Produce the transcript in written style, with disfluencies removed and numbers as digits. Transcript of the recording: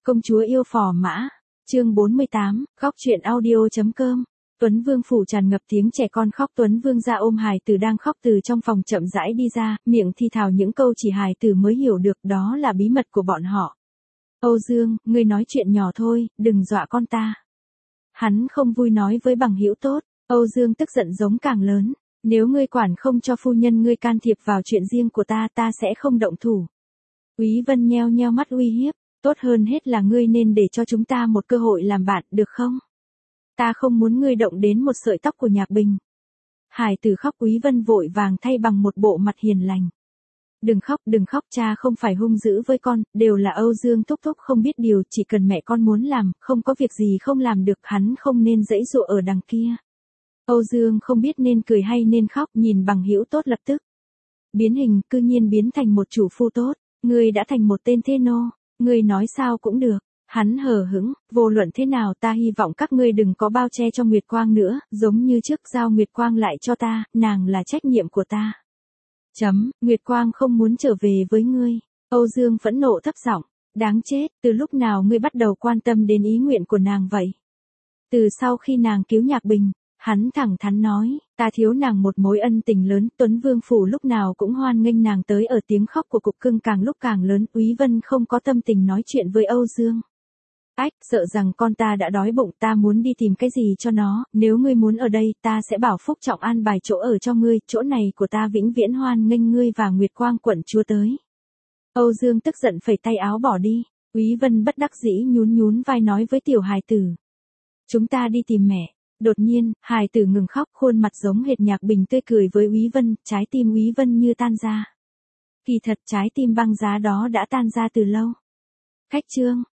Công chúa yêu phò mã. Chương 48, khóc chuyện audio.com. Tuấn Vương phủ tràn ngập tiếng trẻ con khóc. Tuấn Vương ra ôm hài tử đang khóc từ trong phòng chậm rãi đi ra, miệng thi thào những câu chỉ hài tử mới hiểu được, đó là bí mật của bọn họ. Âu Dương, ngươi nói chuyện nhỏ thôi, đừng dọa con ta. Hắn không vui nói với bằng hữu tốt. Âu Dương tức giận giống càng lớn. Nếu ngươi quản không cho phu nhân ngươi can thiệp vào chuyện riêng của ta, ta sẽ không động thủ. Úy Vân nheo nheo mắt uy hiếp. Tốt hơn hết là ngươi nên để cho chúng ta một cơ hội làm bạn, được không? Ta không muốn ngươi động đến một sợi tóc của Nhạc Bình. Hải tử khóc. Úy Vân vội vàng thay bằng một bộ mặt hiền lành. Đừng khóc, cha không phải hung dữ với con, đều là Âu Dương thúc thúc không biết điều, chỉ cần mẹ con muốn làm, không có việc gì không làm được, hắn không nên giãy giụa ở đằng kia. Âu Dương không biết nên cười hay nên khóc, nhìn bằng hữu tốt lập tức biến hình, cư nhiên biến thành một chủ phu tốt. Ngươi đã thành một tên thê nô, ngươi nói sao cũng được. Hắn hờ hững, vô luận thế nào ta hy vọng các ngươi đừng có bao che cho Nguyệt Quang nữa, giống như trước giao Nguyệt Quang lại cho ta, nàng là trách nhiệm của ta. Nguyệt Quang không muốn trở về với ngươi. Âu Dương phẫn nộ thấp giọng, đáng chết, từ lúc nào ngươi bắt đầu quan tâm đến ý nguyện của nàng vậy? Từ sau khi nàng cứu Nhạc Bình, hắn thẳng thắn nói, ta thiếu nàng một mối ân tình lớn. Tuấn Vương phủ lúc nào cũng hoan nghênh nàng tới ở, tiếng khóc của cục cưng càng lúc càng lớn. Úy Vân không có tâm tình nói chuyện với Âu Dương. Ách, sợ rằng con ta đã đói bụng, ta muốn đi tìm cái gì cho nó, nếu ngươi muốn ở đây, ta sẽ bảo Phúc Trọng an bài chỗ ở cho ngươi, chỗ này của ta vĩnh viễn hoan nghênh ngươi và Nguyệt Quang quận chúa tới. Âu Dương tức giận phẩy tay áo bỏ đi. Úy Vân bất đắc dĩ nhún vai nói với tiểu hài tử. Chúng ta đi tìm mẹ. Đột nhiên, hài tử ngừng khóc, khuôn mặt giống hệt Nhạc Bình tươi cười với Úy Vân, trái tim Úy Vân như tan ra. Kỳ thật trái tim băng giá đó đã tan ra từ lâu. Khách trương.